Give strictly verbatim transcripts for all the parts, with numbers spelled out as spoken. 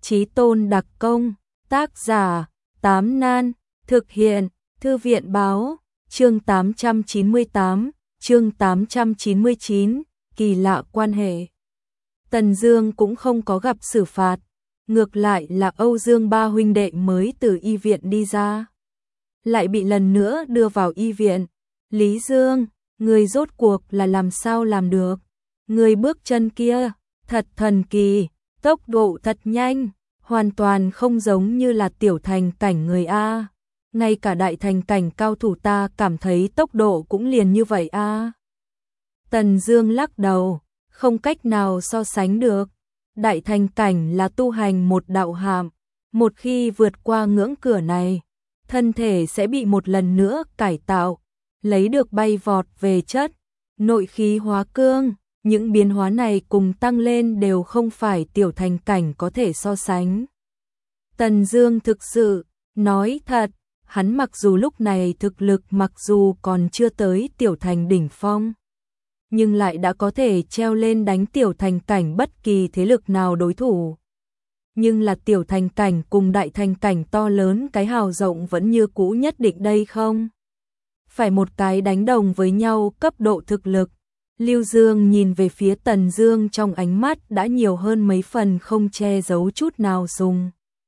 Chí Tôn đặc công, tác giả, Tám Nan, thực hiện, Thư viện báo, chương tám trăm chín mươi tám, chương tám trăm chín mươi chín, kỳ lạ quan hệ. Tần Dương cũng không có gặp xử phạt, ngược lại là Âu Dương ba huynh đệ mới từ y viện đi ra, lại bị lần nữa đưa vào y viện. Lý Dương, người rốt cuộc là làm sao làm được? Người bước chân kia, thật thần kỳ, tốc độ thật nhanh, hoàn toàn không giống như là tiểu thành cảnh người A. Ngay cả đại thành cảnh cao thủ ta cảm thấy tốc độ cũng liền như vậy A. Tần Dương lắc đầu, không cách nào so sánh được. Đại thành cảnh là tu hành một đạo hàm, một khi vượt qua ngưỡng cửa này, thân thể sẽ bị một lần nữa cải tạo, lấy được bay vọt về chất, nội khí hóa cương. Những biến hóa này cùng tăng lên đều không phải tiểu thành cảnh có thể so sánh. Tần Dương thực sự, nói thật, hắn mặc dù lúc này thực lực mặc dù còn chưa tới tiểu thành đỉnh phong, nhưng lại đã có thể treo lên đánh tiểu thành cảnh bất kỳ thế lực nào đối thủ. Nhưng là tiểu thành cảnh cùng đại thành cảnh to lớn cái hào rộng vẫn như cũ nhất định đây không? Phải một cái đánh đồng với nhau cấp độ thực lực. Lưu Dương nhìn về phía Tần Dương trong ánh mắt đã nhiều hơn mấy phần không che giấu chút nào sùng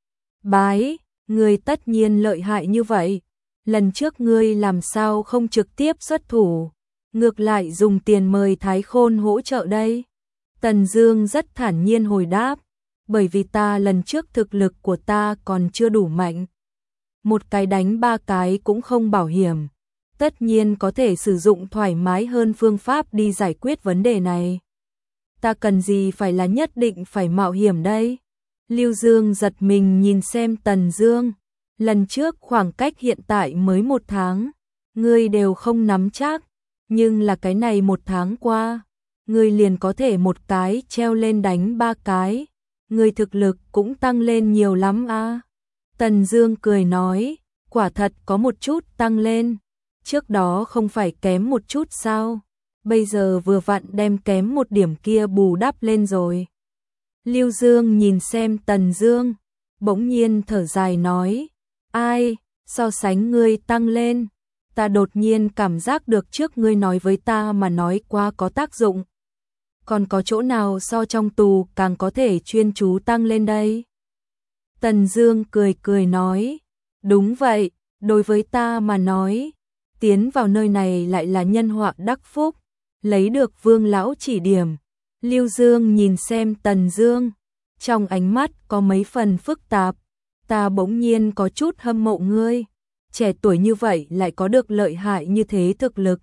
bái, ngươi tất nhiên lợi hại như vậy, lần trước ngươi làm sao không trực tiếp xuất thủ, ngược lại dùng tiền mời Thái Khôn hỗ trợ đây? Tần Dương rất thản nhiên hồi đáp, bởi vì ta lần trước thực lực của ta còn chưa đủ mạnh, một cái đánh ba cái cũng không bảo hiểm. Tất nhiên có thể sử dụng thoải mái hơn phương pháp đi giải quyết vấn đề này. Ta cần gì phải là nhất định phải mạo hiểm đây? Lưu Dương giật mình nhìn xem Tần Dương. Lần trước khoảng cách hiện tại mới một tháng, ngươi đều không nắm chắc, nhưng là cái này một tháng qua, ngươi liền có thể một cái treo lên đánh ba cái, ngươi thực lực cũng tăng lên nhiều lắm a. Tần Dương cười nói, quả thật có một chút tăng lên. Trước đó không phải kém một chút sao? Bây giờ vừa vặn đem kém một điểm kia bù đắp lên rồi. Lưu Dương nhìn xem Tần Dương, bỗng nhiên thở dài nói, ai, so sánh ngươi tăng lên, ta đột nhiên cảm giác được trước ngươi nói với ta mà nói quá có tác dụng. Còn có chỗ nào so trong tù càng có thể chuyên chú tăng lên đây? Tần Dương cười cười nói, đúng vậy, đối với ta mà nói, tiến vào nơi này lại là nhân họa đắc phúc, lấy được Vương lão chỉ điểm. Lưu Dương nhìn xem Tần Dương, trong ánh mắt có mấy phần phức tạp, ta bỗng nhiên có chút hâm mộ ngươi, trẻ tuổi như vậy lại có được lợi hại như thế thực lực.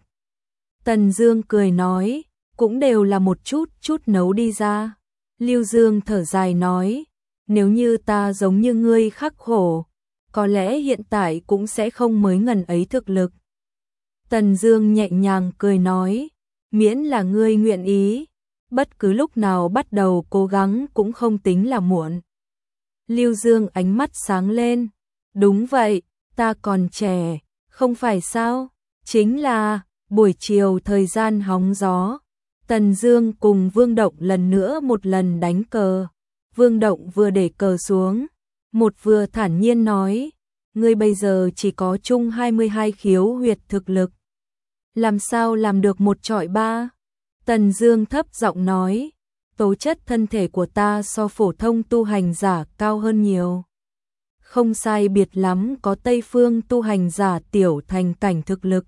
Tần Dương cười nói, cũng đều là một chút chút nấu đi ra. Lưu Dương thở dài nói, nếu như ta giống như ngươi khắc khổ, có lẽ hiện tại cũng sẽ không mới ngần ấy thực lực. Tần Dương nhẹ nhàng cười nói, miễn là ngươi nguyện ý, bất cứ lúc nào bắt đầu cố gắng cũng không tính là muộn. Lưu Dương ánh mắt sáng lên, đúng vậy, ta còn trẻ, không phải sao? Chính là, buổi chiều thời gian hóng gió, Tần Dương cùng Vương Động lần nữa một lần đánh cờ. Vương Động vừa để cờ xuống, một vừa thản nhiên nói, ngươi bây giờ chỉ có chung hai mươi hai khiếu huyệt thực lực, làm sao làm được một chọi ba? Tần Dương thấp giọng nói, tố chất thân thể của ta so phổ thông tu hành giả cao hơn nhiều. Không sai biệt lắm có Tây phương tu hành giả tiểu thành cảnh thực lực.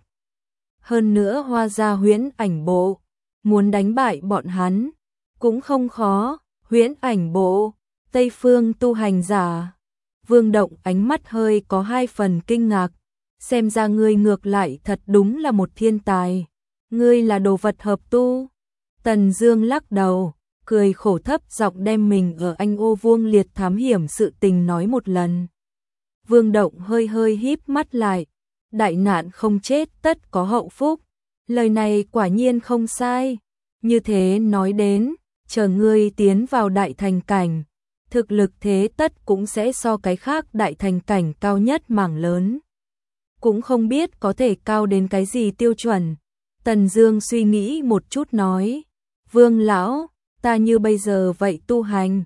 Hơn nữa Hoa Gia Huyễn Ảnh Bộ, muốn đánh bại bọn hắn cũng không khó. Huyễn Ảnh Bộ, Tây phương tu hành giả. Vương Động ánh mắt hơi có hai phần kinh ngạc, xem ra ngươi ngược lại thật đúng là một thiên tài, ngươi là đồ vật hợp tu. Tần Dương lắc đầu, cười khổ thấp giọng đem mình ở Anh Ô Vuông Liệt thám hiểm sự tình nói một lần. Vương Động hơi hơi híp mắt lại, đại nạn không chết tất có hậu phúc, lời này quả nhiên không sai. Như thế nói đến, chờ ngươi tiến vào đại thành cảnh, thực lực thế tất cũng sẽ so cái khác đại thành cảnh cao nhất mảng lớn. Cũng không biết có thể cao đến cái gì tiêu chuẩn. Tần Dương suy nghĩ một chút nói, Vương lão, ta như bây giờ vậy tu hành,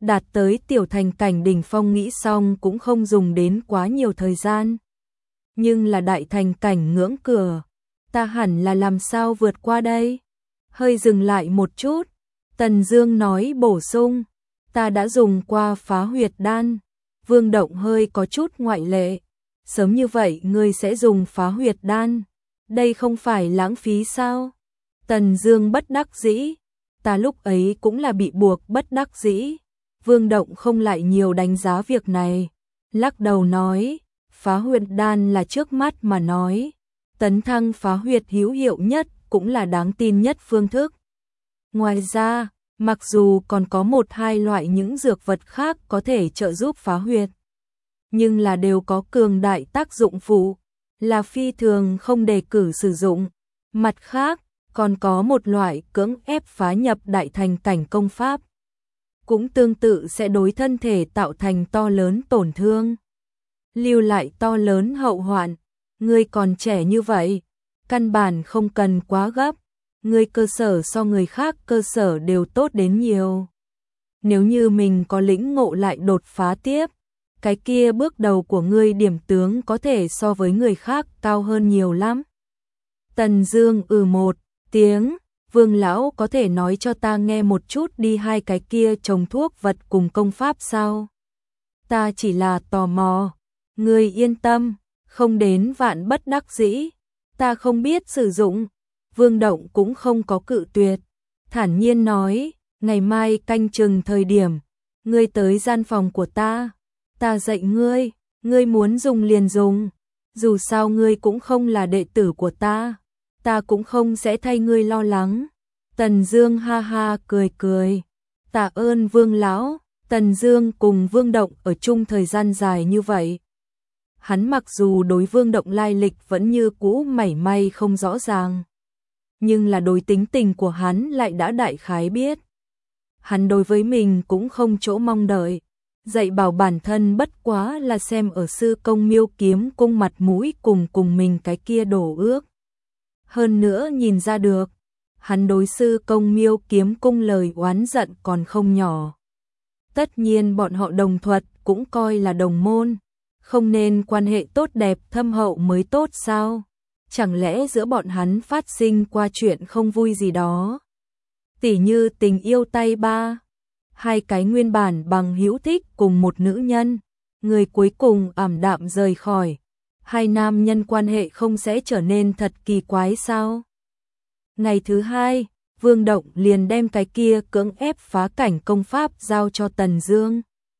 đạt tới tiểu thành cảnh đỉnh phong nghĩ xong cũng không dùng đến quá nhiều thời gian. Nhưng là đại thành cảnh ngưỡng cửa, ta hẳn là làm sao vượt qua đây? Hơi dừng lại một chút, Tần Dương nói bổ sung, ta đã dùng qua phá huyệt đan. Vương Động hơi có chút ngoại lệ, sớm như vậy ngươi sẽ dùng phá huyệt đan, đây không phải lãng phí sao? Tần Dương bất đắc dĩ, ta lúc ấy cũng là bị buộc bất đắc dĩ. Vương Động không lại nhiều đánh giá việc này, lắc đầu nói, phá huyệt đan là trước mắt mà nói, tấn thăng phá huyệt hữu hiệu nhất cũng là đáng tin nhất phương thức. Ngoài ra, mặc dù còn có một hai loại những dược vật khác có thể trợ giúp phá huyệt, nhưng là đều có cường đại tác dụng phụ, là phi thường không đề cử sử dụng. Mặt khác, còn có một loại cưỡng ép phá nhập đại thành cảnh công pháp, cũng tương tự sẽ đối thân thể tạo thành to lớn tổn thương, lưu lại to lớn hậu hoạn. Ngươi còn trẻ như vậy, căn bản không cần quá gấp, ngươi cơ sở so người khác cơ sở đều tốt đến nhiều. Nếu như mình có lĩnh ngộ lại đột phá tiếp, cái kia bước đầu của ngươi điểm tướng có thể so với người khác cao hơn nhiều lắm. Tần Dương ừ một tiếng, Vương lão có thể nói cho ta nghe một chút đi, hai cái kia trồng thuốc vật cùng công pháp sao? Ta chỉ là tò mò. Ngươi yên tâm, không đến vạn bất đắc dĩ, ta không biết sử dụng. Vương Động cũng không có cự tuyệt, thản nhiên nói, ngày mai canh chừng thời điểm, ngươi tới gian phòng của ta, ta dạy ngươi, ngươi muốn dùng liền dùng, dù sao ngươi cũng không là đệ tử của ta, ta cũng không sẽ thay ngươi lo lắng. Tần Dương ha ha cười cười, tạ ơn Vương lão. Tần Dương cùng Vương Động ở chung thời gian dài như vậy, hắn mặc dù đối Vương Động lai lịch vẫn như cũ mảy may không rõ ràng, nhưng là đối tính tình của hắn lại đã đại khái biết. Hắn đối với mình cũng không chỗ mong đợi, dạy bảo bản thân bất quá là xem ở sư công Miêu Kiếm Cung mặt mũi cùng cùng mình cái kia đổ ước. Hơn nữa nhìn ra được, hắn đối sư công Miêu Kiếm Cung lời oán giận còn không nhỏ. Tất nhiên bọn họ đồng thuật cũng coi là đồng môn, không nên quan hệ tốt đẹp thâm hậu mới tốt sao? Chẳng lẽ giữa bọn hắn phát sinh qua chuyện không vui gì đó? Tỉ như tình yêu tay ba, hai cái nguyên bản bằng hữu thích cùng một nữ nhân, người cuối cùng ảm đạm rời khỏi, hai nam nhân quan hệ không sẽ trở nên thật kỳ quái sao? Ngày thứ hai, Vương Động liền đem cái kia cưỡng ép phá cảnh công pháp giao cho Tần Dương.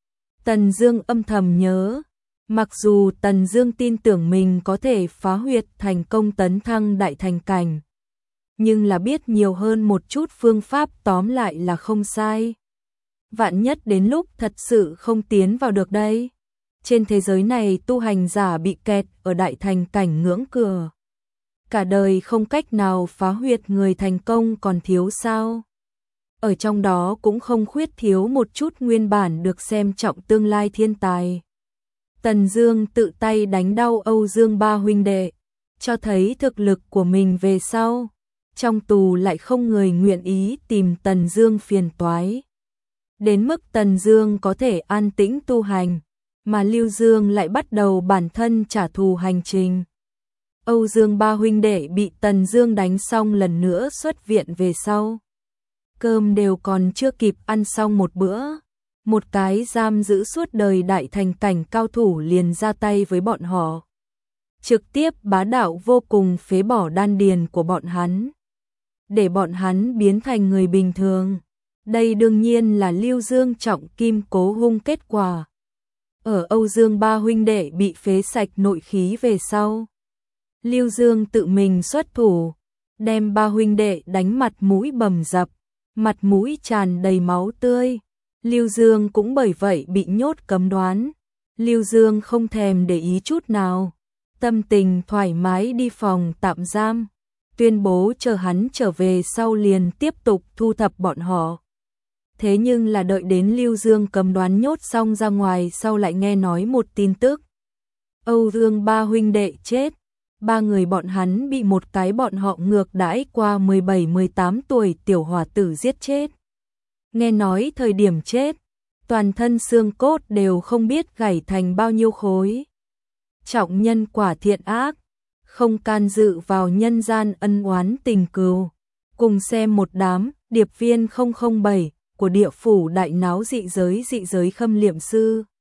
Tần Dương âm thầm nhớ, mặc dù Tần Dương tin tưởng mình có thể phá huyệt thành công tấn thăng đại thành cảnh, nhưng là biết nhiều hơn một chút phương pháp tóm lại là không sai. Vạn nhất đến lúc thật sự không tiến vào được đây. Trên thế giới này tu hành giả bị kẹt ở đại thành cảnh ngưỡng cửa, cả đời không cách nào phá huyệt người thành công còn thiếu sao? Ở trong đó cũng không khuyết thiếu một chút nguyên bản được xem trọng tương lai thiên tài. Tần Dương tự tay đánh đau Âu Dương ba huynh đệ, cho thấy thực lực của mình về sau. Trong tù lại không người nguyện ý tìm Tần Dương phiền toái. Đến mức Tần Dương có thể an tĩnh tu hành, mà Lưu Dương lại bắt đầu bản thân trả thù hành trình. Âu Dương ba huynh đệ bị Tần Dương đánh xong lần nữa xuất viện về sau, cơm đều còn chưa kịp ăn xong một bữa, một cái giam giữ suốt đời đại thành cảnh cao thủ liền ra tay với bọn họ, trực tiếp bá đạo vô cùng phế bỏ đan điền của bọn hắn, để bọn hắn biến thành người bình thường. Đây đương nhiên là Lưu Dương trọng kim cố hung kết quả. Ở Âu Dương ba huynh đệ bị phế sạch nội khí về sau, Lưu Dương tự mình xuất thủ, đem ba huynh đệ đánh mặt mũi bầm dập, mặt mũi tràn đầy máu tươi. Lưu Dương cũng bởi vậy bị nhốt cấm đoán. Lưu Dương không thèm để ý chút nào, tâm tình thoải mái đi phòng tạm giam, tuyên bố chờ hắn trở về sau liền tiếp tục thu thập bọn họ. Thế nhưng là đợi đến Lưu Dương cấm đoán nhốt xong ra ngoài sau lại nghe nói một tin tức. Âu Dương ba huynh đệ chết, ba người bọn hắn bị một cái bọn họ ngược đãi qua mười bảy mười tám tuổi tiểu hòa tử giết chết. Nghe nói thời điểm chết, toàn thân xương cốt đều không biết gãy thành bao nhiêu khối. Trọng nhân quả thiện ác, không can dự vào nhân gian ân oán tình cừu. Cùng xem một đám điệp viên không không bảy của địa phủ đại náo dị giới dị giới khâm liệm sư.